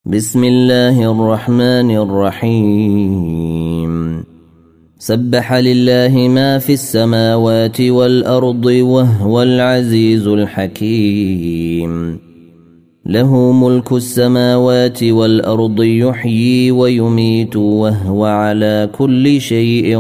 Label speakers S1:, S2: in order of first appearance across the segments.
S1: بسم الله الرحمن الرحيم. سبح لله ما في السماوات والأرض وهو العزيز الحكيم. له ملك السماوات والأرض يحيي ويميت وهو على كل شيء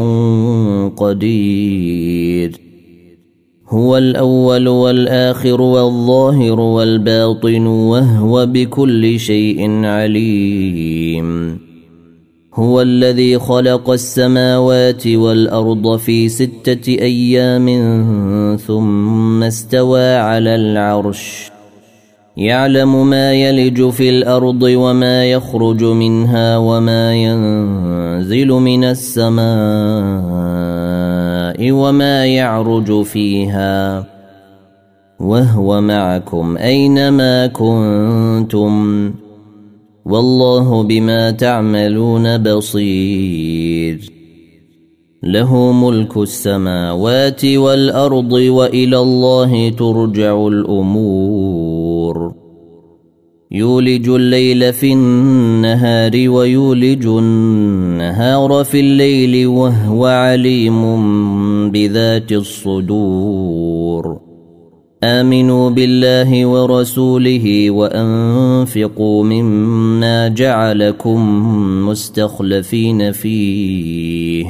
S1: قدير. هو الأول والآخر والظاهر والباطن وهو بكل شيء عليم. هو الذي خلق السماوات والأرض في 6 أيام ثم استوى على العرش. يعلم ما يلج في الأرض وما يخرج منها وما ينزل من السماء وما يعرج فيها وهو معكم أينما كنتم والله بما تعملون بصير. له ملك السماوات والأرض وإلى الله ترجع الأمور. يولج الليل في النهار ويولج النهار في الليل وهو عليم بذات الصدور. آمنوا بالله ورسوله وأنفقوا مما جعلكم مستخلفين فيه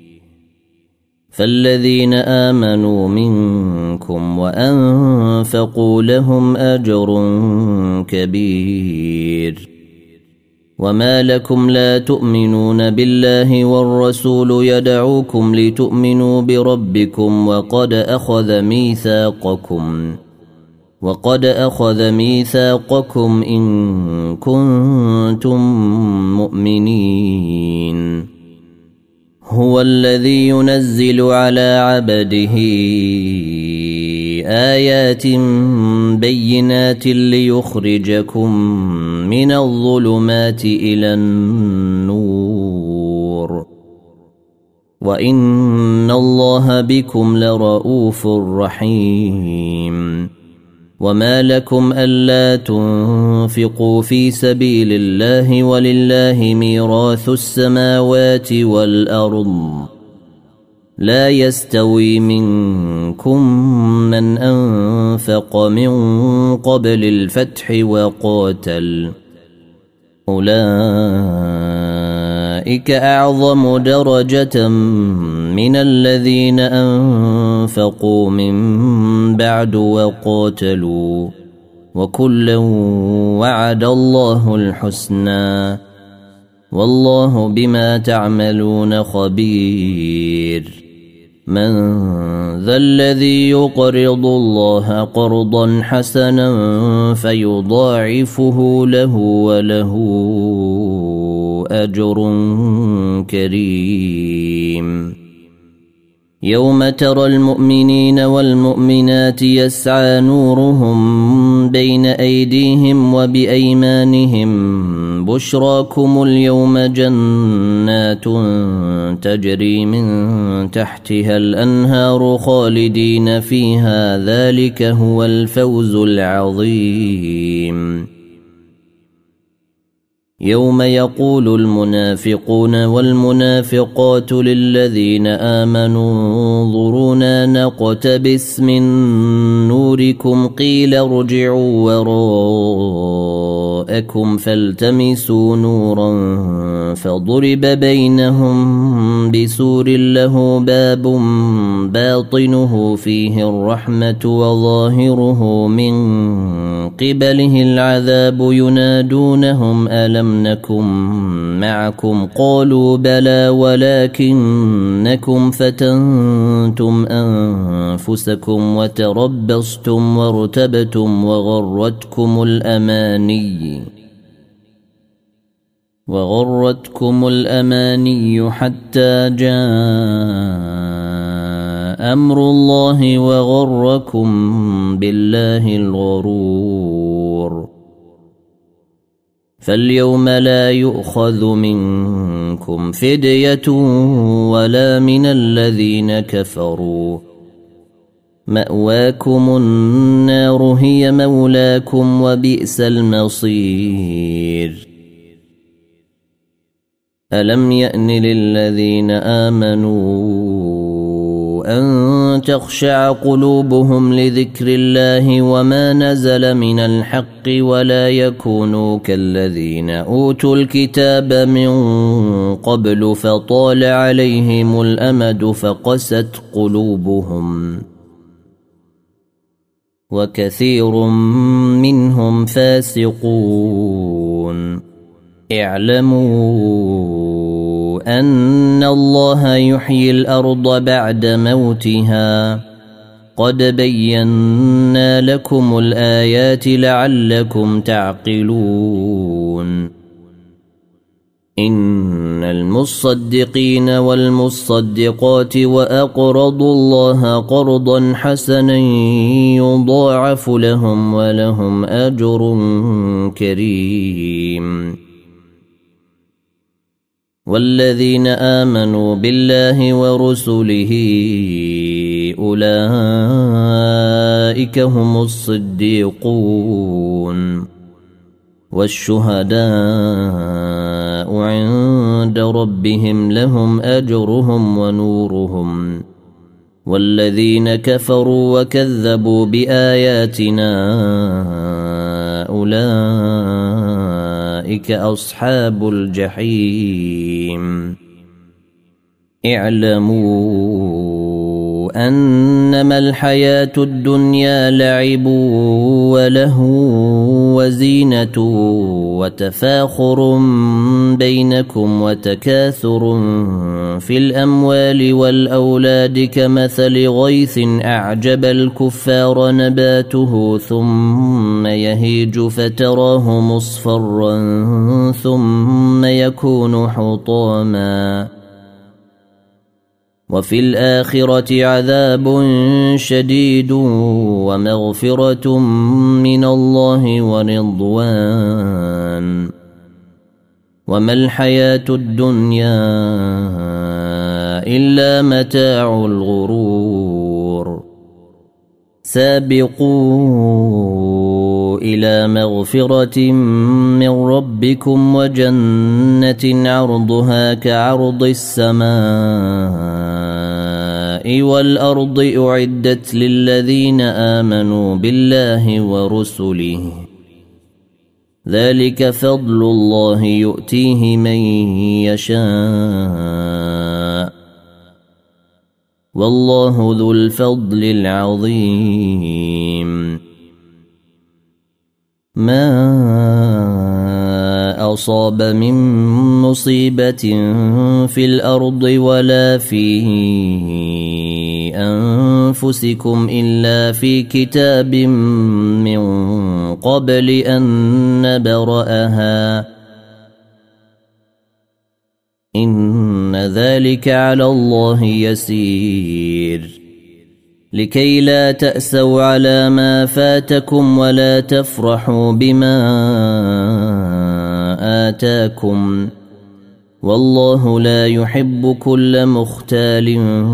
S1: فالذين آمنوا منكم وأنفقوا لهم أجر كبير. وما لكم لا تؤمنون بالله والرسول يدعوكم لتؤمنوا بربكم وقد أخذ ميثاقكم إن كنتم مؤمنين. هو الذي ينزل على عبده آيات بينات ليخرجكم من الظلمات إلى النور وإن الله بكم لرؤوف رحيم. وما لكم ألا تنفقوا في سبيل الله ولله ميراث السماوات والأرض. لا يستوي منكم من أنفق من قبل الفتح وقاتل أولئك أعظم درجة من الذين أنفقوا من بعد وقاتلوا وكلا وعد الله الحسنى والله بما تعملون خبير. من ذا الذي يقرض الله قرضا حسنا فيضاعفه له وله أجر كريم. يوم ترى المؤمنين والمؤمنات يسعى نورهم بين أيديهم وبأيمانهم بشراكم اليوم جنات تجري من تحتها الأنهار خالدين فيها ذلك هو الفوز العظيم. يوم يقول المنافقون والمنافقات للذين آمنوا انظرونا نقتبس من نوركم قيل ارجعوا وراءكم فالتمسوا نورا فضرب بينهم بسور له باب باطنه فيه الرحمة وظاهره من قبله العذاب ينادونهم ألم نكن معكم قالوا بلى ولكنكم فتنتم أنفسكم وتربصتم وارتبتم وغرتكم الأماني حتى جاء أمر الله وغركم بالله الغرور. فاليوم لا يؤخذ منكم فدية ولا من الذين كفروا مأواكم النار هي مولاكم وبئس المصير. ألم يأن للذين آمنوا أن تخشع قلوبهم لذكر الله وما نزل من الحق ولا يكونوا كالذين أوتوا الكتاب من قبل فطال عليهم الأمد فقست قلوبهم وكثير منهم فاسقون اعلموا أن الله يحيي الأرض بعد موتها قد بينا لكم الآيات لعلكم تعقلون إن المصدقين والمصدقات وأقرضوا الله قرضا حسنا يضاعف لهم ولهم أجر كريم والذين آمنوا بالله ورسله أولئك هم الصديقون والشهداء عند ربهم لهم أجرهم ونورهم والذين كفروا وكذبوا بآياتنا أولئك أصحاب الجحيم اعلموا أنما الحياة الدنيا لعب ولهو وزينة وتفاخر بينكم وتكاثر في الأموال والأولاد كمثل غيث أعجب الكفار نباته ثم يهيج فتراه مصفرا ثم يكون حطاما وفي الآخرة عذاب شديد ومغفرة من الله ورضوان وما الحياة الدنيا إلا متاع الغرور سابقوا إلى مغفرة من ربكم وجنة عرضها كعرض السماء والأرض أعدت للذين آمنوا بالله ورسله ذلك فضل الله يؤتيه من يشاء والله ذو الفضل العظيم ما أصاب من مصيبة في الأرض ولا في أنفسكم إلا في كتاب من قبل أن نبرأها إن ذلك على الله يسير لكي لا تأسوا على ما فاتكم ولا تفرحوا بما آتاكم والله لا يحب كل مختال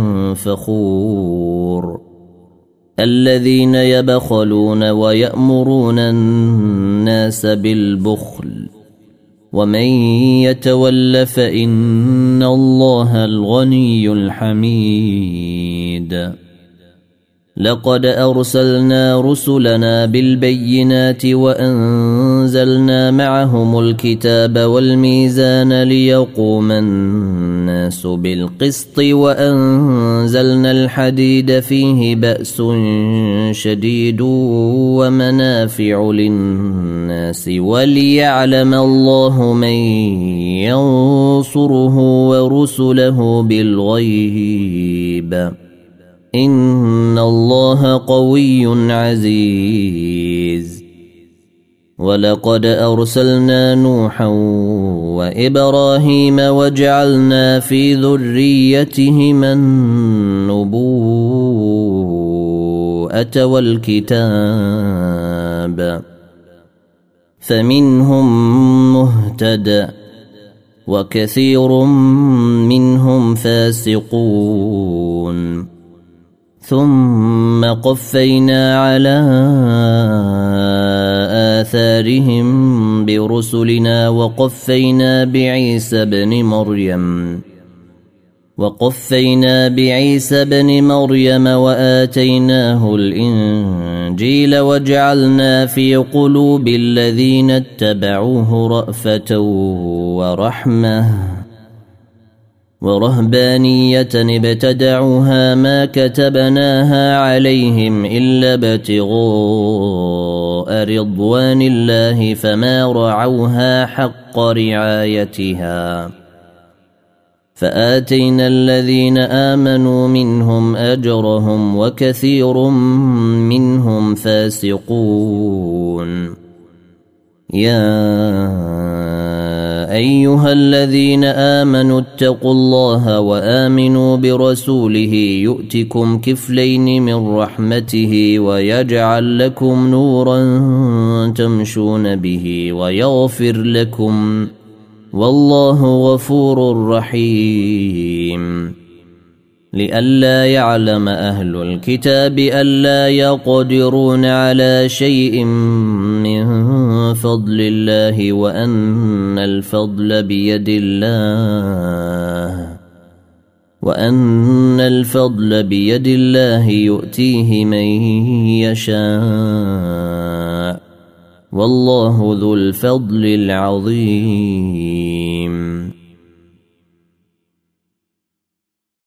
S1: فخور الذين يبخلون ويأمرون الناس بالبخل ومن يتول فإن الله الغني الحميد لقد أرسلنا رسلنا بالبينات وأنزلنا معهم الكتاب والميزان ليقوم الناس بالقسط وأنزلنا الحديد فيه بأس شديد ومنافع للناس وليعلم الله من ينصره ورسله بالغيب إن الله قوي عزيز ولقد أرسلنا نوحا وإبراهيم وجعلنا في ذريتهما النبوءة والكتاب فمنهم مهتد وكثير منهم فاسقون ثم قفينا على آثارهم برسلنا وقفينا بعيسى بن مريم وآتيناه الإنجيل وجعلنا في قلوب الذين اتبعوه رأفة ورحمة ورهبانية ابتدعوها ما كتبناها عليهم إلا ابتغاء رضوان الله فما رعوها حق رعايتها فآتينا الذين آمنوا منهم أجرهم وكثير منهم فاسقون. يا أيها الذين آمنوا اتقوا الله وآمنوا برسوله يؤتكم كفلين من رحمته ويجعل لكم نورا تمشون به ويغفر لكم والله غفور رحيم. لئلا يعلم أهل الكتاب ألا يقدرون على شيء من فضل الله وأن الفضل بيد الله يؤتيه من يشاء والله ذو الفضل العظيم.